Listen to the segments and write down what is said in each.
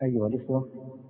أيها الإخوة،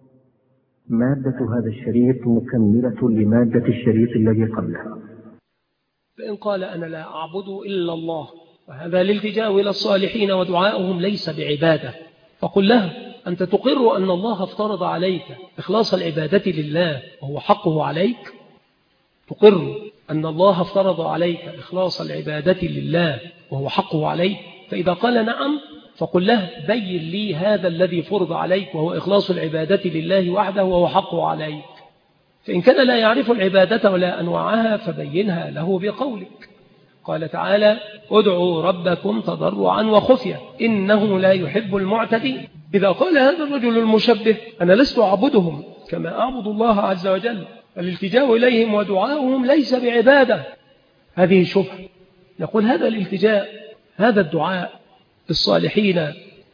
مادة هذا الشريط مكملة لمادة الشريط الذي قبله. فإن قال أنا لا أعبد إلا الله، وهذا الالتجاء إلى الصالحين ودعائهم ليس بعبادة، فقل له أنت تقر أن الله افترض عليك إخلاص العبادة لله وهو حقه عليك؟ تقر أن الله افترض عليك إخلاص العبادة لله وهو حقه عليك؟ فإذا قال نعم فقل له بين لي هذا الذي فرض عليك وهو إخلاص العبادة لله وحده وهو حقه عليك. فإن كان لا يعرف العبادة ولا أنواعها فبينها له بقولك. قال تعالى ادعوا ربكم تضرعا وخفية إنه لا يحب المعتدين. إذا قال هذا الرجل المشبه أنا لست أعبدهم كما أعبد الله عز وجل، الالتجاء إليهم ودعاؤهم ليس بعبادة، هذه شبهة. نقول هذا الالتجاء، هذا الدعاء الصالحين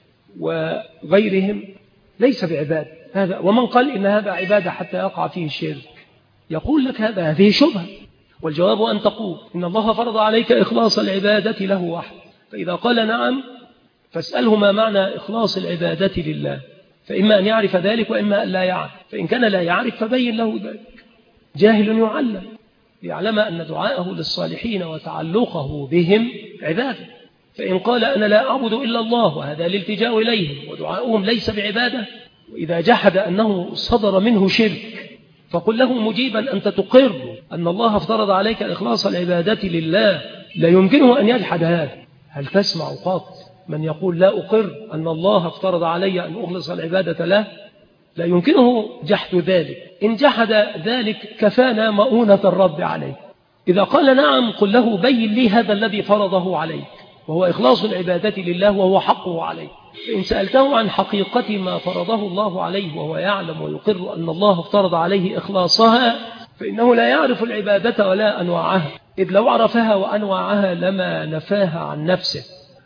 وغيرهم ليس بعبادة، هذا ومن قال إن هذا عبادة حتى يقع فيه الشرك يقول لك هذه شبهة. والجواب أن تقول إن الله فرض عليك إخلاص العبادة له وحده، فإذا قال نعم فاسأله ما معنى إخلاص العبادة لله، فإما أن يعرف ذلك وإما أن لا يعرف. فإن كان لا يعرف فبين له ذلك. جاهل يعلم ليعلم أن دعاءه للصالحين وتعلقه بهم عبادة. فإن قال أنا لا أعبد إلا الله وهذا الالتجاء إليهم ودعاؤهم ليس بعبادة، وإذا جحد أنه صدر منه شرك فقل له مجيبا أنت تقر أن الله افترض عليك إخلاص العبادة لله، لا يمكنه أن يجحد هذا. هل تسمع قط من يقول لا أقر أن الله افترض علي أن أخلص العبادة له؟ لا يمكنه جحد ذلك. إن جحد ذلك كفانا مؤونة الرد عليه. إذا قال نعم قل له بين لي هذا الذي فرضه عليك وهو إخلاص العبادة لله وهو حقه عليه. فإن سألته عن حقيقة ما فرضه الله عليه وهو يعلم ويقر أن الله افترض عليه إخلاصها فإنه لا يعرف العبادة ولا أنواعها، إذ لو عرفها وأنواعها لما نفاها عن نفسه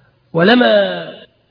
ولما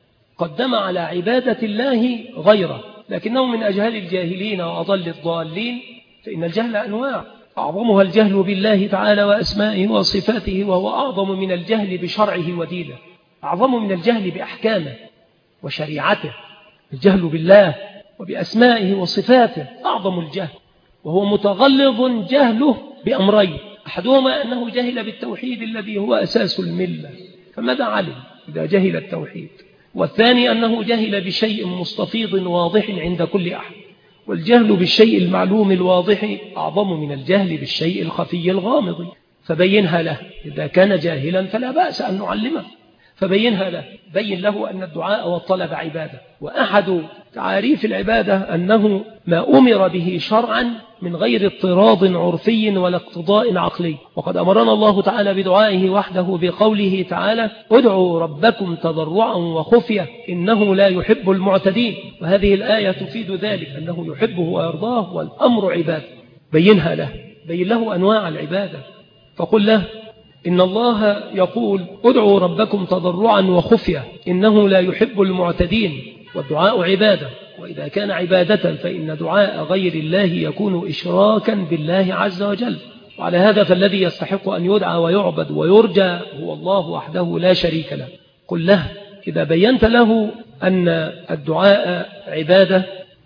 قدم على عبادة الله غيره. لكنه من أجهل الجاهلين وأضل الضالين، فإن الجهل أنواع، أعظمها الجهل بالله تعالى وأسمائه وصفاته، وهو أعظم من الجهل بشرعه ودينه، أعظم من الجهل بأحكامه وشريعته. الجهل بالله وبأسمائه وصفاته أعظم الجهل، وهو متغلظ جهله بأمرين: أحدهما أنه جهل بالتوحيد الذي هو أساس الملة، فماذا علم إذا جهل التوحيد؟ والثاني أنه جهل بشيء مستفيض واضح عند كل أحد، والجهل بالشيء المعلوم الواضح أعظم من الجهل بالشيء الخفي الغامض. فبينها له، إذا كان جاهلا فلا بأس أن نعلمه، فبينها له، بين له أن الدعاء والطلب عبادة، وأحد تعاريف العبادة أنه ما أمر به شرعا من غير اضطراد عرفي ولا اقتضاء عقلي. وقد أمرنا الله تعالى بدعائه وحده بقوله تعالى ادعوا ربكم تضرعا وخفية إنه لا يحب المعتدين، وهذه الآية تفيد ذلك أنه يحبه ويرضاه والأمر عبادة. بينها له، بين له أنواع العبادة، فقل له إن الله يقول ادعوا ربكم تضرعا وخفية إنه لا يحب المعتدين، والدعاء عبادة، وإذا كان عبادة فإن دعاء غير الله يكون إشراكا بالله عز وجل. وعلى هذا فالذي يستحق أن يدعى ويعبد ويرجى هو الله وحده لا شريك له. قل له إذا بينت له أن الدعاء عبادة،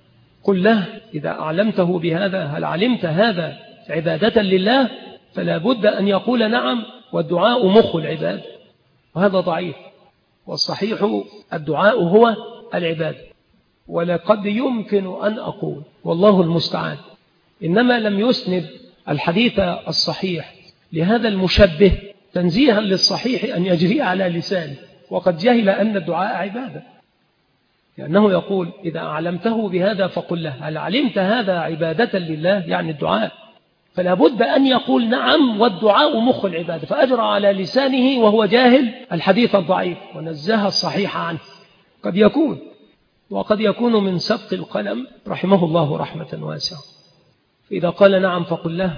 قل له إذا أعلمته بهذا هل علمت هذا عبادة لله؟ فلا بد أن يقول نعم، والدعاء مخ العبادة، وهذا ضعيف، والصحيح الدعاء هو العبادة. ولقد يمكن أن أقول والله المستعان إنما لم يسند الحديث الصحيح لهذا المشبه تنزيها للصحيح أن يجري على لسانه، وقد جهل أن الدعاء عبادة، لأنه يقول إذا أعلمته بهذا فقل له هل علمت هذا عبادة لله، يعني الدعاء، فلا بد أن يقول نعم والدعاء مخ العبادة، فأجرى على لسانه وهو جاهل الحديث الضعيف ونزه الصحيح عنه. قد يكون، وقد يكون من سبق القلم رحمه الله رحمة واسعة. فإذا قال نعم فقل له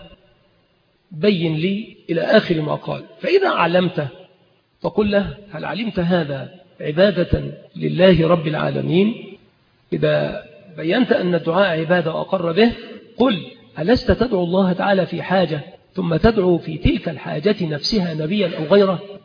بين لي إلى آخر ما قال. فإذا علمته فقل له هل علمت هذا عبادة لله رب العالمين؟ إذا بينت أن الدعاء عبادة وأقر به قل ألست تدعو الله تعالى في حاجة ثم تدعو في تلك الحاجة نفسها نبيا أو غيره؟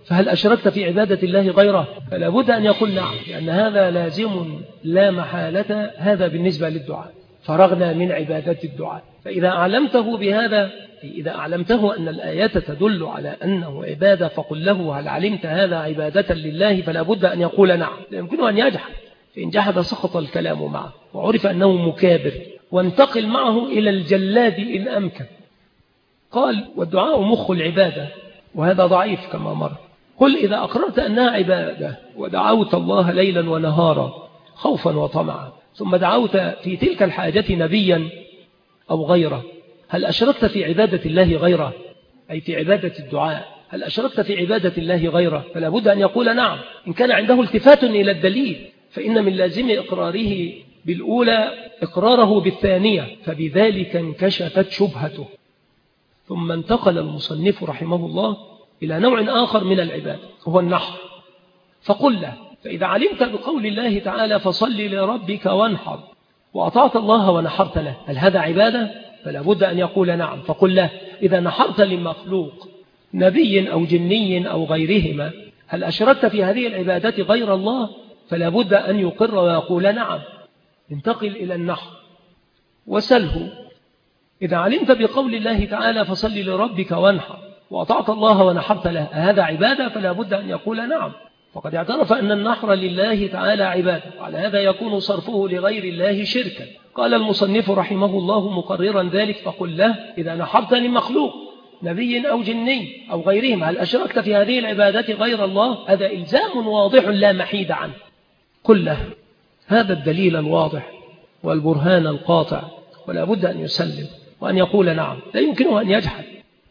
فهل أشركت في عبادة الله غيره؟ فلا بد أن يقول نعم، لأن هذا لازم لا محالة. هذا بالنسبة للدعاء، فرغنا من عبادة الدعاء. فإذا أعلمته بهذا، إذا أعلمته أن الآيات تدل على أنه عبادة، فقل له هل علمت هذا عبادة لله؟ فلا بد أن يقول نعم، لا يمكنه أن يجحد، فإن جحد سقط الكلام معه وعرف أنه مكابر، وانتقل معه إلى الجلاد إن أمكن. قال والدعاء مخ العبادة، وهذا ضعيف كما مر. قل إذا أقررت أنها عبادة ودعوت الله ليلا ونهارا خوفا وطمعا، ثم دعوت في تلك الحاجة نبيا أو غيره، هل أشركت في عبادة الله غيره؟ أي في عبادة الدعاء، هل أشركت في عبادة الله غيره؟ فلا بد أن يقول نعم. إن كان عنده التفات إلى الدليل، فإن من لازم إقراره بالأولى إقراره بالثانية، فبذلك انكشفت شبهته. ثم انتقل المصنف رحمه الله إلى نوع آخر من العبادة، هو النحر. فقل له فإذا علمت بقول الله تعالى فصل لربك وانحر، وأطعت الله ونحرت له، هل هذا عبادة؟ فلا بد أن يقول نعم. فقل له إذا نحرت لمخلوق نبي أو جني أو غيرهما، هل أشركت في هذه العبادة غير الله؟ فلا بد أن يقر ويقول نعم. انتقل إلى النحر وسله إذا علمت بقول الله تعالى فصل لربك وانحر، وأطعت الله ونحرت له، هذا عبادة؟ فلا بد أن يقول نعم، فقد اعترف أن النحر لله تعالى عبادة، وعلى هذا يكون صرفه لغير الله شركا. قال المصنف رحمه الله مقررا ذلك فقل له إذا نحرت لمخلوق نبي أو جني أو غيرهم، هل أشركت في هذه العبادات غير الله؟ هذا إلزام واضح لا محيد عنه. قل له هذا الدليل الواضح والبرهان القاطع، ولا بد أن يسلم وأن يقول نعم، لا يمكنه أن يجحد.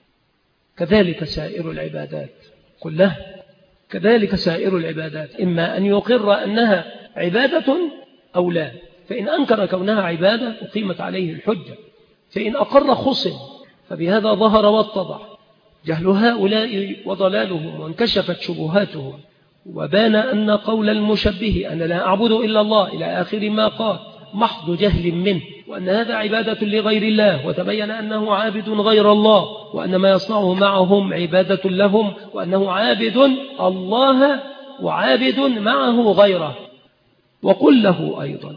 كذلك سائر العبادات، قل له كذلك سائر العبادات، إما أن يقر أنها عبادة أو لا، فإن أنكر كونها عبادة أقيمت عليه الحجة، فإن أقر خصم، فبهذا ظهر واتضح جهل هؤلاء وضلالهم، وانكشفت شبهاتهم، وبان أن قول المشبه أن لا أعبد إلا الله إلى آخر ما قال محض جهل منه، وأن هذا عبادة لغير الله، وتبين أنه عابد غير الله، وأن ما يصنعه معهم عبادة لهم، وأنه عابد الله وعابد معه غيره. وقل له أيضا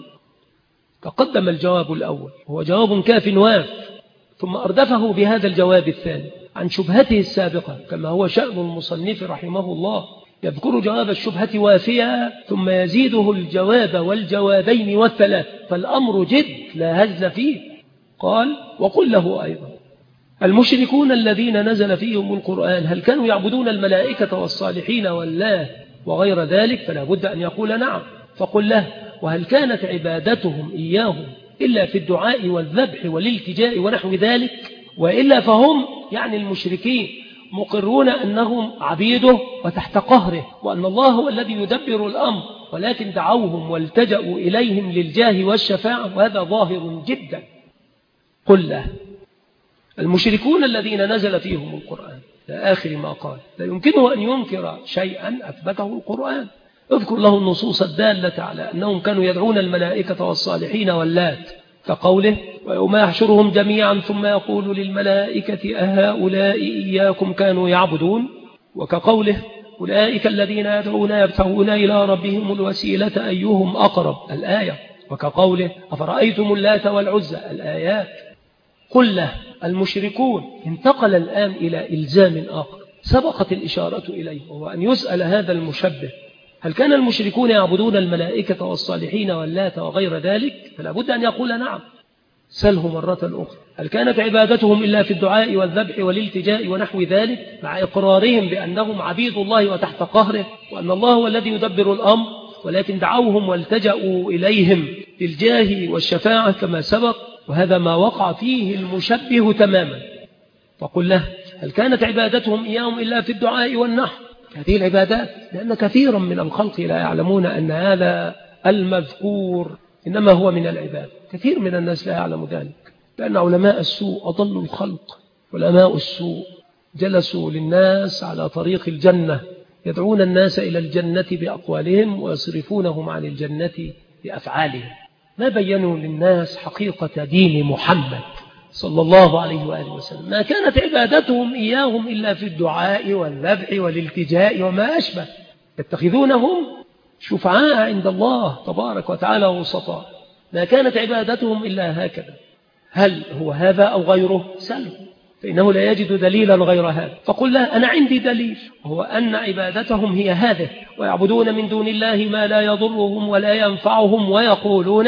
تقدم الجواب الأول هو جواب كاف واف، ثم أردفه بهذا الجواب الثاني عن شبهته السابقة، كما هو شأن المصنف رحمه الله، يذكر جواب الشبهة وافيا ثم يزيده الجواب والجوابين والثلاث، فالأمر جد لا هزل فيه. قال وقل له أيضا المشركون الذين نزل فيهم القرآن هل كانوا يعبدون الملائكة والصالحين والله وغير ذلك؟ فلا بد أن يقول نعم. فقل له وهل كانت عبادتهم إياهم إلا في الدعاء والذبح والالتجاء ونحو ذلك؟ وإلا فهم يعني المشركين مقرون أنهم عبيده وتحت قهره، وأن الله هو الذي يدبر الأمر، ولكن دعوهم والتجأوا إليهم للجاه والشفاعة، وهذا ظاهر جدا. قل له المشركون الذين نزل فيهم القرآن لآخر ما قال، لا يمكنه أن ينكر شيئا أثبته القرآن. اذكر له النصوص الدالة على أنهم كانوا يدعون الملائكة والصالحين واللات، كقوله ويوم يحشرهم جميعا ثم يقول للملائكة أهؤلاء إياكم كانوا يعبدون، وكقوله أولئك الذين يدعون يبتغون إلى ربهم الوسيلة أيهم أقرب الآية، وكقوله أفرأيتم اللات والعزى الآيات. قل له المشركون انتقل الآن إلى إلزام آخر سبقت الإشارة إليه، وهو أن يسأل هذا المشبه هل كان المشركون يعبدون الملائكة والصالحين واللات وغير ذلك؟ فلا بد أن يقول نعم. سله مرة أخرى هل كانت عبادتهم إلا في الدعاء والذبح والالتجاء ونحو ذلك، مع إقرارهم بأنهم عبيد الله وتحت قهره، وأن الله هو الذي يدبر الأمر، ولكن دعوهم والتجأوا إليهم للجاه والشفاعة كما سبق، وهذا ما وقع فيه المشبه تماما. فقل له هل كانت عبادتهم إياهم إلا في الدعاء والنحر؟ هذه العبادات، لأن كثيرا من الخلق لا يعلمون أن هذا المذكور إنما هو من العباد. كثير من الناس لا يعلم ذلك، لأن علماء السوء أضلوا الخلق. علماء السوء جلسوا للناس على طريق الجنة، يدعون الناس إلى الجنة بأقوالهم ويصرفونهم عن الجنة بأفعالهم. ما بينوا للناس حقيقة دين محمد صلى الله عليه وآله وسلم ما كانت عبادتهم إياهم إلا في الدعاء والذبح والالتجاء وما أشبه، يتخذونهم شفعاء عند الله تبارك وتعالى وسطاء. ما كانت عبادتهم إلا هكذا. هل هو هذا أو غيره؟ سلم، فإنه لا يجد دليلا غير هذا. فقل له أنا عندي دليل، وهو أن عبادتهم هي هذه، ويعبدون من دون الله ما لا يضرهم ولا ينفعهم، ويقولون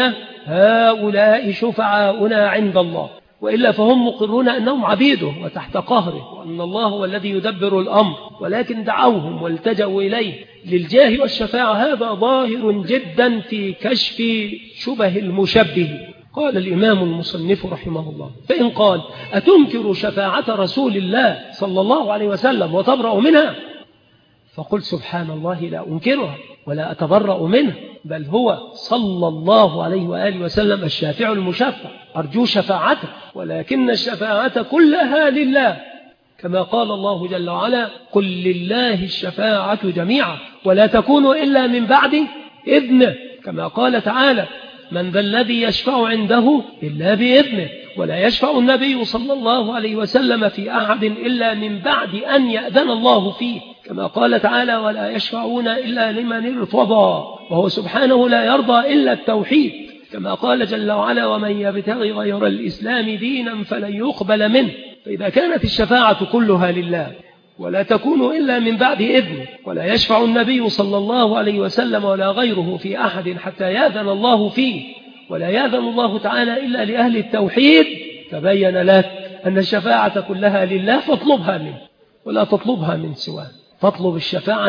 هؤلاء شفعاؤنا عند الله، وإلا فهم مقرون أنهم عبيده وتحت قهره، وأن الله هو الذي يدبر الأمر، ولكن دعوهم والتجأوا إليه للجاه والشفاعة. هذا ظاهر جدا في كشف شبه المشبه. قال الإمام المصنف رحمه الله: فإن قال أتنكر شفاعة رسول الله صلى الله عليه وسلم وتبرأ منها؟ فقل سبحان الله، لا أنكرها ولا أتبرأ منها، بل هو صلى الله عليه وآله وسلم الشافع المشفع، أرجو شفاعته، ولكن الشفاعة كلها لله، كما قال الله جل وعلا: قل لله الشفاعة جميعا ولا تكون إلا من بعد إذنه، كما قال تعالى: من ذا الذي يشفع عنده إلا بإذنه، ولا يشفع النبي صلى الله عليه وسلم في أحد إلا من بعد أن يأذن الله فيه، كما قال تعالى: ولا يشفعون إلا لمن ارتضى، وهو سبحانه لا يرضى إلا التوحيد، كما قال جل وعلا: ومن يبتغي غير الإسلام دينا فلن يقبل منه. فإذا كانت الشفاعة كلها لله ولا تكون إلا من بعد إذنه، ولا يشفع النبي صلى الله عليه وسلم ولا غيره في أحد حتى يأذن الله فيه، ولا يأذن الله تعالى إلا لأهل التوحيد، تبين لك أن الشفاعة كلها لله، فاطلبها منه ولا تطلبها من سواه. فاطلب الشفاعة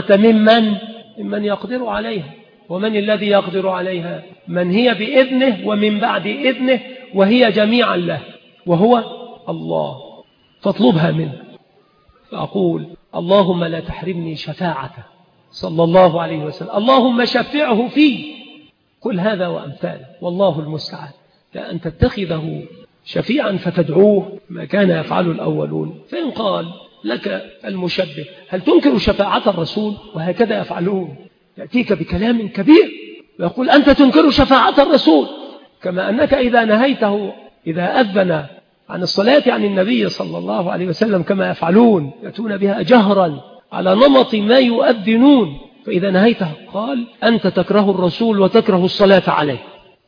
ممن يقدر عليها. ومن الذي يقدر عليها؟ من هي بإذنه ومن بعد إذنه، وهي جميعا له، وهو الله. فاطلبها منه. فأقول: اللهم لا تحرمني شفاعته صلى الله عليه وسلم، اللهم شفعه فيه. كل هذا وأمثاله، والله المستعان. كأن تتخذه شفيعا فتدعوه ما كان يفعل الأولون. فإن قال لك المشبه: هل تنكر شفاعة الرسول؟ وهكذا يفعلون، يأتيك بكلام كبير ويقول: أنت تنكر شفاعة الرسول، كما أنك إذا نهيته، إذا أذن عن الصلاة عن النبي صلى الله عليه وسلم كما يفعلون، يأتون بها جهرا على نمط ما يؤذنون، فإذا نهيته قال: أنت تكره الرسول وتكره الصلاة عليه.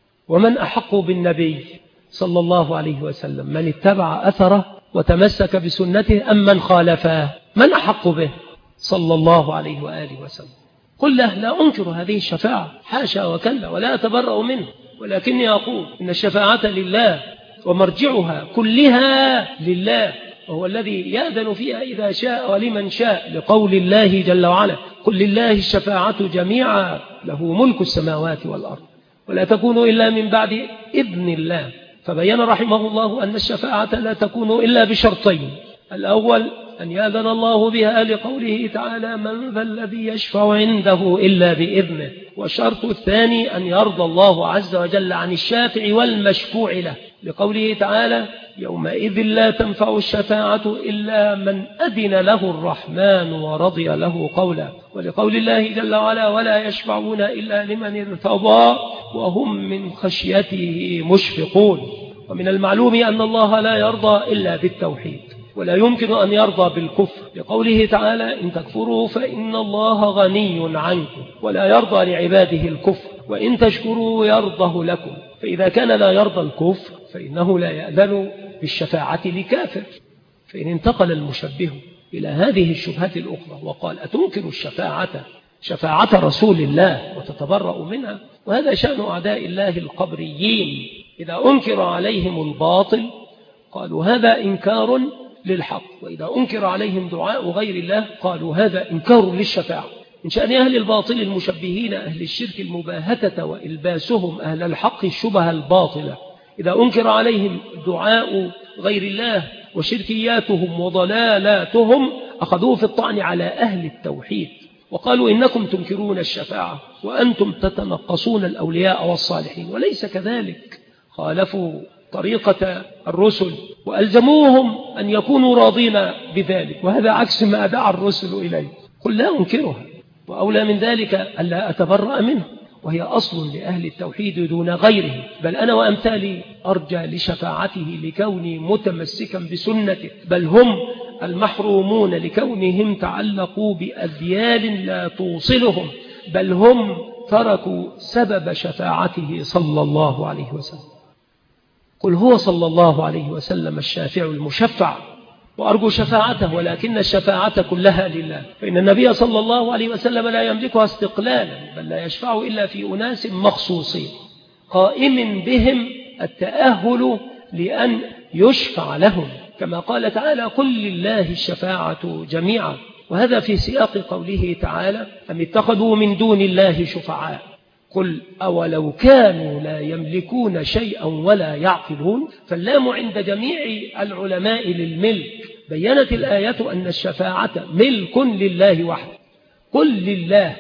ومن أحق بالنبي صلى الله عليه وسلم؟ من اتبع أثره وتمسك بسنته، أم من خالفه؟ من أحق به صلى الله عليه وآله وسلم؟ قل له: لا أنكر هذه الشفاعة، حاشا وكلا، ولا أتبرأ منه، ولكني أقول إن الشفاعة لله، ومرجعها كلها لله، وهو الذي يأذن فيها إذا شاء ولمن شاء، لقول الله جل وعلا: قل لله الشفاعة جميعا له ملك السماوات والأرض ولا تكون إلا من بعد إذن الله. فبين رحمه الله أن الشفاعة لا تكون إلا بشرطين: الأول أن يأذن الله بها، لقوله تعالى: من ذا الذي يشفع عنده إلا بإذنه. والشرط الثاني أن يرضى الله عز وجل عن الشافع والمشفوع له، لقوله تعالى: يومئذ لا تنفع الشفاعة إلا من أذن له الرحمن ورضي له قولا، ولقول الله جل وعلا: ولا يشفعون إلا لمن ارتضى وهم من خشيته مشفقون. ومن المعلوم أن الله لا يرضى إلا بالتوحيد، ولا يمكن أن يرضى بالكفر، لقوله تعالى: إن تكفروا فإن الله غني عنكم ولا يرضى لعباده الكفر وإن تشكروا يرضه لكم. فإذا كان لا يرضى الكفر فإنه لا يأذن بالشفاعة لكافر. فإن انتقل المشبه إلى هذه الشبهة الأخرى وقال: أتنكر شفاعة رسول الله وتتبرأ منها؟ وهذا شأن أعداء الله القبريين، إذا أنكر عليهم الباطل قالوا هذا إنكار للحق، وإذا أنكر عليهم دعاء غير الله قالوا هذا إنكار للشفاعة. من شأن أهل الباطل المشبهين أهل الشرك المباهتة وإلباسهم أهل الحق الشبه الباطلة. إذا أنكر عليهم دعاء غير الله وشركياتهم وضلالاتهم أخذوه في الطعن على أهل التوحيد، وقالوا: إنكم تنكرون الشفاعة وأنتم تتنقصون الأولياء والصالحين. وليس كذلك، خالفوا طريقة الرسل وألزموهم أن يكونوا راضين بذلك، وهذا عكس ما دعا الرسل إليه. قل لا أنكرها، وأولى من ذلك ألا أتبرأ منه. وهي أصل لأهل التوحيد دون غيره، بل أنا وأمثالي أرجى لشفاعته لكوني متمسكا بسنته، بل هم المحرومون لكونهم تعلقوا بأذيال لا توصلهم، بل هم تركوا سبب شفاعته صلى الله عليه وسلم. قل هو صلى الله عليه وسلم الشافع المشفع، وأرجو شفاعته، ولكن الشفاعة كلها لله، فإن النبي صلى الله عليه وسلم لا يملكها استقلالا، بل لا يشفع إلا في أناس مخصوصين قائم بهم التأهل لأن يشفع لهم، كما قال تعالى قل لله الشفاعة جميعا، وهذا في سياق قوله تعالى أم اتخذوا من دون الله شفعاء قل أولو كانوا لا يملكون شيئا ولا يعقلون. فاللام عند جميع العلماء للملك، بيّنت الآية أن الشفاعة ملك لله وحده، قل لله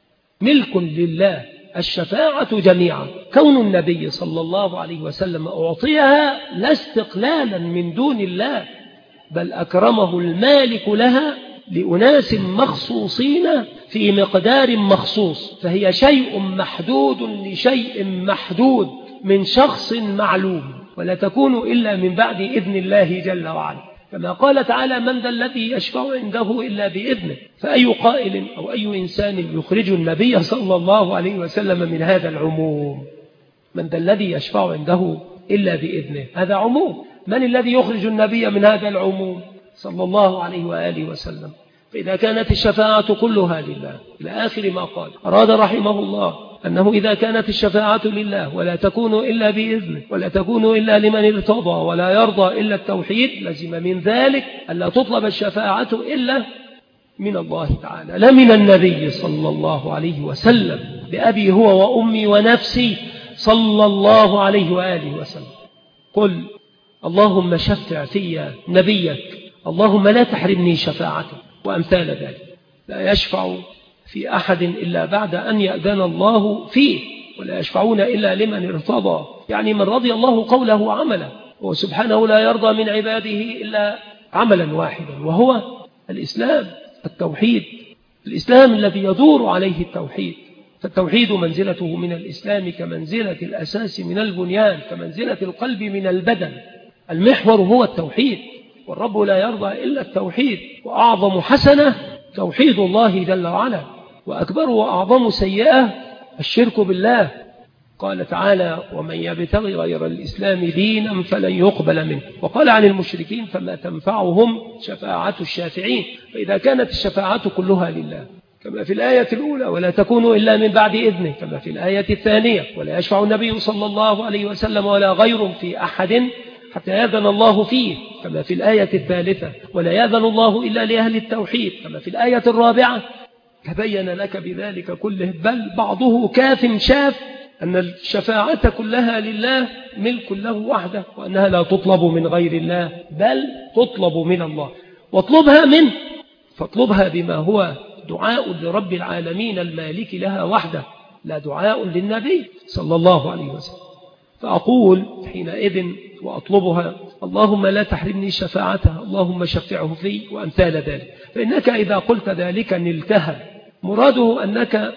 ملك لله الشفاعة جميعا. كون النبي صلى الله عليه وسلم أعطيها لا استقلالا من دون الله، بل أكرمه المالك لها لأناس مخصوصين في مقدار مخصوص، فهي شيء محدود لشيء محدود من شخص معلوم، ولا تكون إلا من بعد إذن الله جل وعلا، كما قال تعالى من ذا الذي يشفع عنده إلا بإذنه. فأي قائل أو أي إنسان يخرج النبي صلى الله عليه وسلم من هذا العموم؟ من ذا الذي يشفع عنده إلا بإذنه، هذا عموم. من الذي يخرج النبي من هذا العموم؟ صلى الله عليه وآله وسلم. فإذا كانت الشفاعة كلها لله إلى آخر ما قال، أراد رحمه الله أنه إذا كانت الشفاعة لله ولا تكون إلا بإذنه ولا تكون إلا لمن ارتضى ولا يرضى إلا التوحيد، لزم من ذلك ألا تطلب الشفاعة إلا من الله تعالى، لا من النبي صلى الله عليه وسلم، بأبي هو وأمي ونفسي صلى الله عليه وآله وسلم. قل اللهم شفع في نبيك، اللهم لا تحرمني شفاعته، وأمثال ذلك. لا يشفع في أحد إلا بعد أن يأذن الله فيه، ولا يشفعون إلا لمن ارتضى، يعني من رضي الله قوله وعمله، وسبحانه لا يرضى من عباده إلا عملا واحدا، وهو الإسلام، التوحيد، الإسلام الذي يدور عليه التوحيد. فالتوحيد منزلته من الإسلام كمنزلة الأساس من البنيان، كمنزلة القلب من البدن. المحور هو التوحيد، والرب لا يرضى إلا التوحيد، وأعظم حسنة توحيد الله جل وعلا، وأكبر وأعظم سيئة الشرك بالله. قال تعالى ومن يبتغي غير الإسلام دينا فلن يقبل منه. وقال عن المشركين فما تنفعهم شفاعة الشافعين. فإذا كانت الشفاعة كلها لله كما في الآية الأولى ولا تكون إلا من بعد إذنه، كما في الآية الثانية ولا يشفع النبي صلى الله عليه وسلم ولا غير في أحد حتى يأذن الله فيه، كما في الآية الثالثة ولا يأذن الله إلا لأهل التوحيد، كما في الآية الرابعة، تبين لك بذلك كله، بل بعضه كاف شاف أن الشفاعة كلها لله ملك له وحده، وأنها لا تطلب من غير الله بل تطلب من الله، واطلبها منه، فاطلبها بما هو دعاء لرب العالمين المالك لها وحده، لا دعاء للنبي صلى الله عليه وسلم. فأقول حينئذ وأطلبها اللهم لا تحرمني شفاعتها، اللهم شفعه في، وأمثال ذلك. فإنك إذا قلت ذلك نلتها، مراده أنك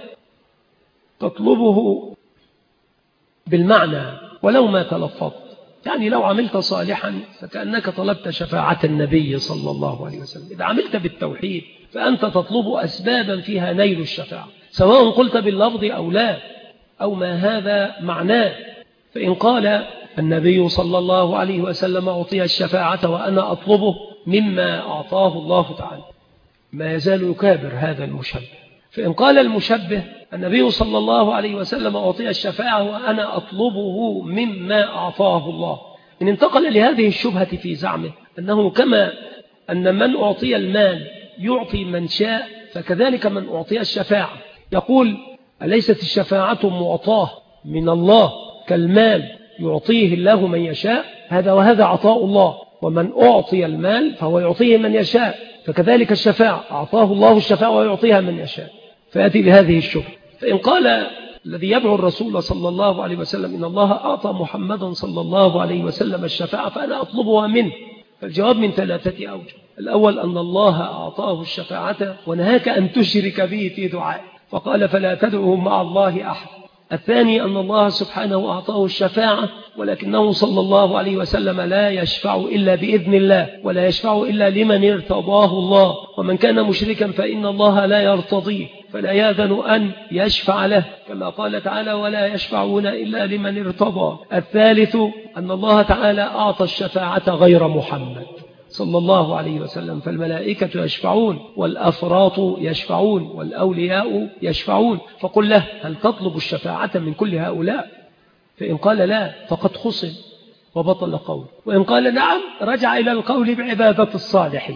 تطلبه بالمعنى ولو ما تلفظت، يعني لو عملت صالحا فكأنك طلبت شفاعة النبي صلى الله عليه وسلم. إذا عملت بالتوحيد فأنت تطلب أسبابا فيها نيل الشفاعة، سواء قلت باللفظ أو لا، أو ما هذا معناه. فإن قال النبي صلى الله عليه وسلم أعطي الشفاعة وأنا أطلبه مما أعطاه الله تعالى، ما يزال يكابر هذا المشبه. فإن قال المشبه النبي صلى الله عليه وسلم أعطي الشفاعة وأنا أطلبه مما أعطاه الله، إن انتقل لهذه الشبهة في زعمه أنه كما أن من أعطي المال يعطي من شاء، فكذلك من أعطي الشفاعة يقول أليست الشفاعة معطاه من الله كالمال يعطيه الله من يشاء؟ هذا وهذا عطاء الله، ومن أعطي المال فهو يعطيه من يشاء، فكذلك الشفاعة أعطاه الله الشفاعة ويعطيها من يشاء، فيأتي بهذه الشبهة. فإن قال الذي يدعو الرسول صلى الله عليه وسلم إن الله أعطى محمدا صلى الله عليه وسلم الشفاعة فأنا أطلبها منه، فالجواب من 3 أوجه. الأول أن الله أعطاه الشفاعة ونهاك أن تشرك به في دعائه، فقال فلا تدعوا مع الله أحد، الثاني أن الله سبحانه أعطاه الشفاعة، ولكنه صلى الله عليه وسلم لا يشفع إلا بإذن الله، ولا يشفع إلا لمن ارتضاه الله، ومن كان مشركا فإن الله لا يرتضيه فلا يأذن أن يشفع له، كما قال تعالى ولا يشفعون إلا لمن ارتضى. الثالث أن الله تعالى أعطى الشفاعة غير محمد صلى الله عليه وسلم، فالملائكة يشفعون والأفراط يشفعون والأولياء يشفعون، فقل له هل تطلب الشفاعة من كل هؤلاء؟ فإن قال لا فقد خصم وبطل قول، وإن قال نعم رجع إلى القول بعبادة الصالحين.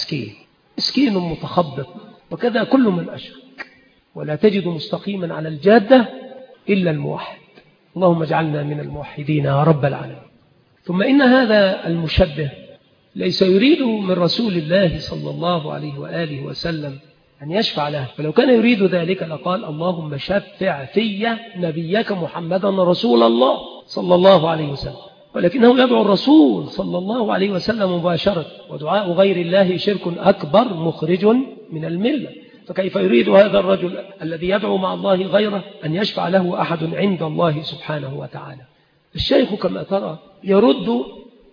مسكين متخبط، وكذا كل من أشرك، ولا تجد مستقيما على الجادة إلا الموحد. اللهم اجعلنا من الموحدين يا رب العالمين. ثم إن هذا المشبه ليس يريد من رسول الله صلى الله عليه وآله وسلم أن يشفع له، فلو كان يريد ذلك لقال اللهم شفع في نبيك محمدا رسول الله صلى الله عليه وسلم، ولكنه يدعو الرسول صلى الله عليه وسلم مباشرة، ودعاء غير الله شرك أكبر مخرج من الملة، فكيف يريد هذا الرجل الذي يدعو مع الله غيره أن يشفع له أحد عند الله سبحانه وتعالى؟ الشيخ كما ترى يرد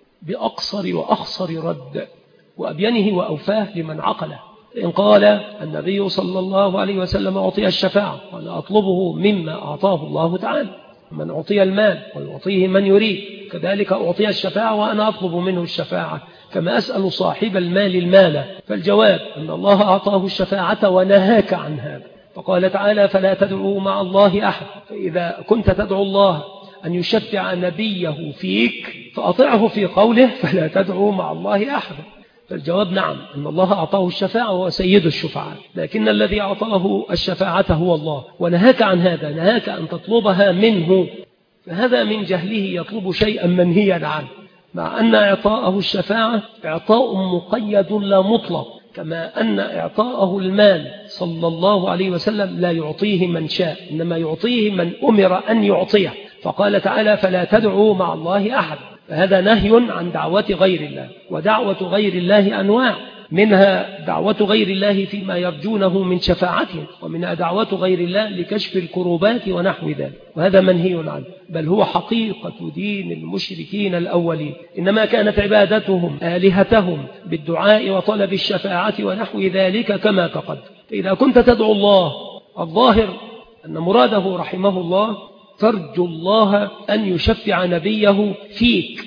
بأقصر وأخصر رد، وأبينه وأوفاه لمن عقله. إن قال النبي صلى الله عليه وسلم أعطي الشفاعة وأنا أطلبه مما أعطاه الله تعالى، من أعطي المال ويعطيه من يريد، كذلك أعطي الشفاعة وأنا أطلب منه الشفاعة كما أسأل صاحب المال المال. فالجواب أن الله أعطاه الشفاعة ونهاك عن هذا، فقال تعالى فلا تدعوا مع الله أحد، فإذا كنت تدعو الله أن يشفع نبيه فيك فأطعه في قوله فلا تدعوا مع الله أحد. فالجواب نعم أن الله أعطاه الشفاعة وهو سيد الشفعاء، لكن الذي أعطاه الشفاعة هو الله، ونهاك عن هذا، نهاك أن تطلبها منه، فهذا من جهله يطلب شيئا منهيا عنه، مع أن إعطاءه الشفاعة إعطاء مقيد لا مطلق، كما أن إعطاءه المال صلى الله عليه وسلم لا يعطيه من شاء، إنما يعطيه من أمر أن يعطيه، فقال تعالى فلا تدعوا مع الله أحد، فهذا نهي عن دعوة غير الله. ودعوة غير الله أنواع، منها دعوة غير الله فيما يرجونه من شفاعته، ومنها دعوة غير الله لكشف الكروبات ونحو ذلك، وهذا منهي عنه، بل هو حقيقة دين المشركين الأولين، إنما كانت عبادتهم آلهتهم بالدعاء وطلب الشفاعة ونحو ذلك كما تقدم. فإذا كنت تدعو الله، الظاهر أن مراده رحمه الله ترجو الله أن يشفع نبيه فيك،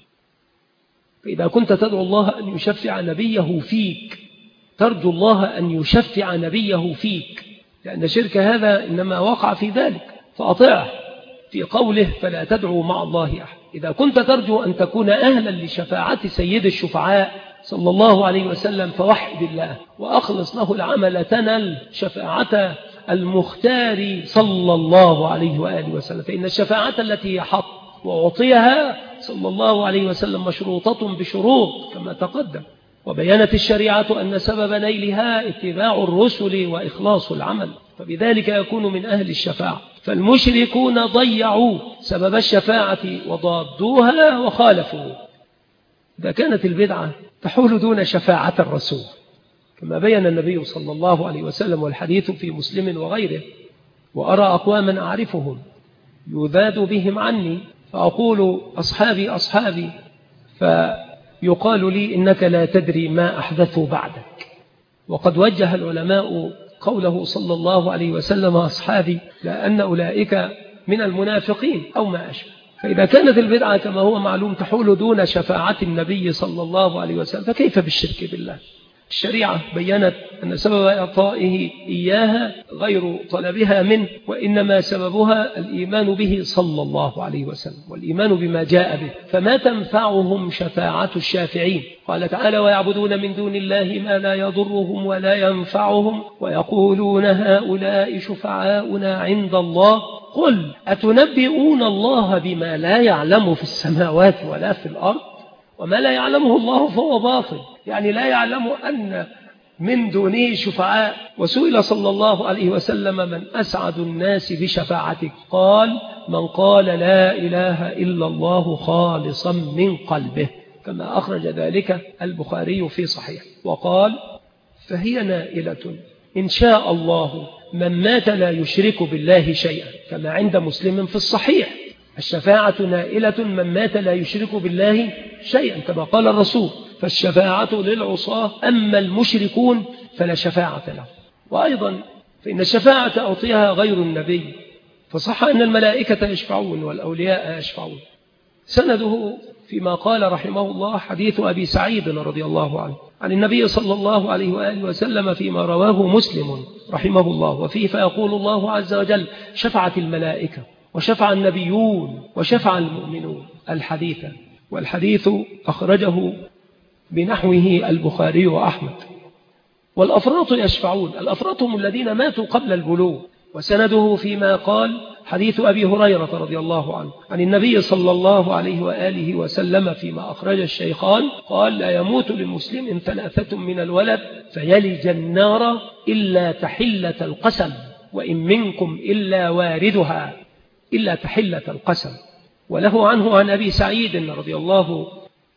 فإذا كنت تدعو الله أن يشفع نبيه فيك ترجو الله أن يشفع نبيه فيك، لأن شرك هذا إنما وقع في ذلك، فأطعه في قوله فلا تدعو مع الله أحد. إذا كنت ترجو أن تكون أهلا لشفاعة سيد الشفعاء صلى الله عليه وسلم فوحد الله وأخلص له العمل تنل شفاعة المختار صلى الله عليه وآله وسلم، فإن الشفاعة التي حط وأعطيها صلى الله عليه وسلم مشروطة بشروط كما تقدم، وبيانت الشريعة أن سبب نيلها اتباع الرسل وإخلاص العمل، فبذلك يكون من أهل الشفاعة. فالمشركون ضيعوا سبب الشفاعة وضادوها وخالفوا. إذا كانت البدعة تحول دون شفاعة الرسول كما بين النبي صلى الله عليه وسلم، والحديث في مسلم وغيره، وأرى أقواما أعرفهم يذاد بهم عني فأقول أصحابي أصحابي، فيقال لي إنك لا تدري ما أحدثوا بعدك. وقد وجه العلماء قوله صلى الله عليه وسلم أصحابي لأن أولئك من المنافقين أو ما أشبه. فإذا كانت البدعة كما هو معلوم تحول دون شفاعة النبي صلى الله عليه وسلم، فكيف بالشرك بالله؟ الشريعة بيّنت أن سبب إعطائه إياها غير طلبها منه، وإنما سببها الإيمان به صلى الله عليه وسلم والإيمان بما جاء به، فما تنفعهم شفاعة الشافعين. قال تعالى ويعبدون من دون الله ما لا يضرهم ولا ينفعهم ويقولون هؤلاء شفعاؤنا عند الله قل أتنبئون الله بما لا يعلم في السماوات ولا في الأرض وما لا يعلمه الله فهو باطل، يعني لا يعلم أن من دونه شفعاء. وسئل صلى الله عليه وسلم من أسعد الناس بشفاعتك؟ قال من قال لا إله إلا الله خالصا من قلبه، كما أخرج ذلك البخاري في صحيح. وقال فهي نائلة إن شاء الله من مات لا يشرك بالله شيئا، كما عند مسلم في الصحيح: الشفاعة نائلة من مات لا يشرك بالله شيئا، كما قال الرسول: فالشفاعة للعصاة أما المشركون فلا شفاعة له. وأيضا فإن الشفاعة أعطيها غير النبي، فصح أن الملائكة يشفعون والأولياء يشفعون. سنده فيما قال رحمه الله حديث أبي سعيد رضي الله عنه عن النبي صلى الله عليه وآله وسلم فيما رواه مسلم رحمه الله، وفيه: فيقول الله عز وجل: شفعت الملائكة وشفع النبيون وشفع المؤمنون، الحديث. والحديث أخرجه بنحوه البخاري وأحمد. والأفراط يشفعون، الأفراط هم الذين ماتوا قبل البلوغ. وسنده فيما قال حديث أبي هريرة رضي الله عنه عن النبي صلى الله عليه وآله وسلم فيما أخرج الشيخان قال: لا يموت لمسلم 3 من الولد فيلج النار إلا تحلة القسم، وإن منكم إلا واردها، إلا تحلة القسم. وله عنه عن أبي سعيد رضي الله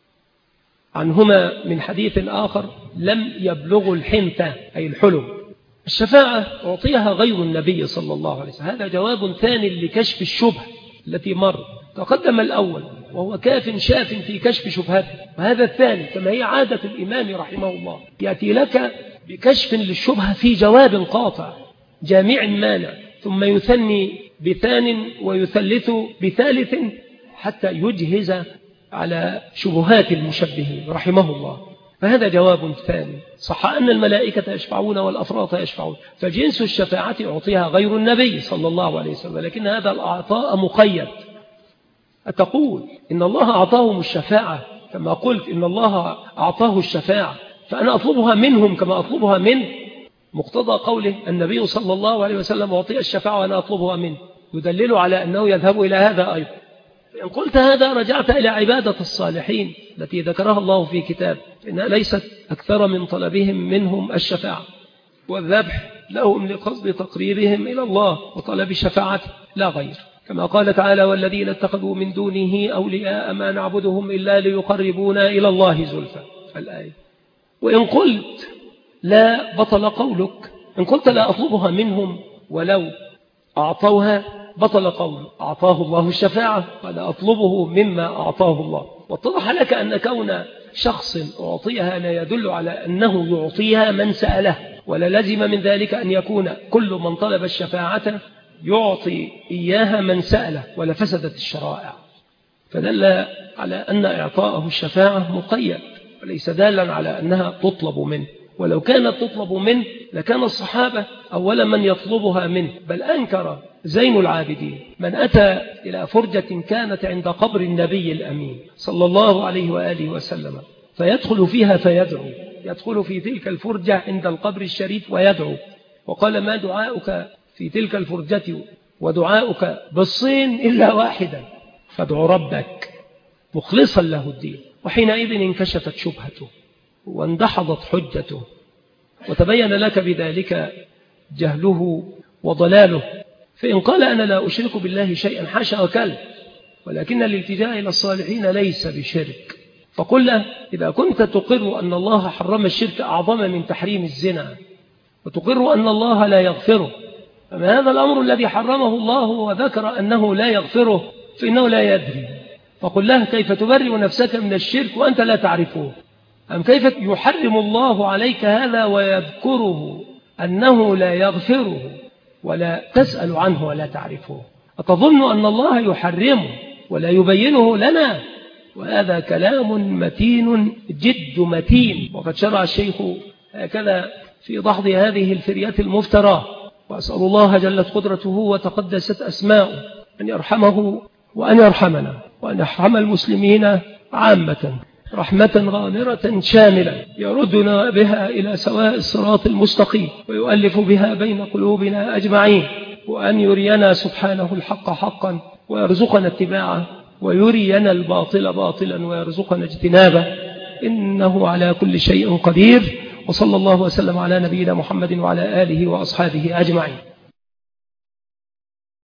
عنهما من حديث آخر: لم يبلغ الحنث أي الحلم. الشفاعة أعطيها غير النبي صلى الله عليه وسلم. هذا جواب ثاني لكشف الشبهة التي مر. تقدم الأول وهو كاف شاف في كشف شبهته، وهذا الثاني كما هي عادة الإمام رحمه الله، يأتي لك بكشف للشبهة في جواب قاطع جامع مانع، ثم يثني بثان ويثلث بثالث حتى يجهز على شبهات المشبهين رحمه الله. فهذا جواب ثاني. صح أن الملائكة يشفعون والأفراط يشفعون، فجنس الشفاعة أعطيها غير النبي صلى الله عليه وسلم، لكن هذا الأعطاء مقيد. أتقول إن الله أعطاهم الشفاعة كما قلت إن الله أعطاه الشفاعة، فأنا أطلبها منهم كما أطلبها منه؟ مقتضى قوله النبي صلى الله عليه وسلم أعطي الشفاعة وأنا أطلبها منه، يدلل على أنه يذهب إلى هذا أيضا. إن قلت هذا رجعت إلى عبادة الصالحين التي ذكرها الله في كتاب، إنها ليست أكثر من طلبهم منهم الشفاعة والذبح لهم لقصد تقريبهم إلى الله وطلب شفاعته لا غير، كما قال تعالى: والذين اتخذوا من دونه أولياء ما نعبدهم إلا ليقربونا إلى الله زلفى، الآية. وإن قلت لا بطل قولك، إن قلت لا أطلبها منهم ولو أعطوها بطل قول أعطاه الله الشفاعة ولا أطلبه مما أعطاه الله. واتضح لك أن كون شخص أعطيها لا يدل على أنه يعطيها من سأله، ولا لزم من ذلك أن يكون كل من طلب الشفاعة يعطي إياها من سأله، ولا فسدت الشرائع. فدل على أن إعطاءه الشفاعة مقيد وليس دالا على أنها تطلب منه. ولو كانت تطلب منه لكان الصحابة أولا من يطلبها منه، بل أنكر زين العابدين من أتى إلى فرجة كانت عند قبر النبي الأمين صلى الله عليه وآله وسلم فيدخل فيها فيدعو، يدخل في تلك الفرجة عند القبر الشريف ويدعو، وقال: ما دعاؤك في تلك الفرجة ودعاؤك بالصين إلا واحدا، فادع ربك مخلصا له الدين. وحينئذ انكشفت شبهته واندحضت حجته، وتبين لك بذلك جهله وضلاله. فإن قال: أنا لا أشرك بالله شيئا، حاشا وكلا، ولكن الالتجاء إلى الصالحين ليس بشرك، فقل له: إذا كنت تقر أن الله حرم الشرك أعظم من تحريم الزنا، وتقر أن الله لا يغفره، فما هذا الأمر الذي حرمه الله وذكر أنه لا يغفره فإنه لا يدري. فقل له: كيف تبرئ نفسك من الشرك وأنت لا تعرفه؟ أم كيف يحرم الله عليك هذا ويذكره أنه لا يغفره ولا تسأل عنه ولا تعرفه؟ أتظن أن الله يحرمه ولا يبينه لنا؟ وهذا كلام متين جد متين. وقد شرع الشيخ هكذا في دحض هذه الفريات المفترى، وأسأل الله جلت قدرته وتقدست أسماؤه أن يرحمه وأن يرحمنا وأن يرحم المسلمين عامة رحمة غامرة شاملة يردنا بها إلى سواء الصراط المستقيم، ويؤلف بها بين قلوبنا أجمعين، وأن يرينا سبحانه الحق حقا ويرزقنا اتباعه، ويرينا الباطل باطلا ويرزقنا اجتنابه، إنه على كل شيء قدير. وصلى الله وسلم على نبينا محمد وعلى آله وأصحابه أجمعين.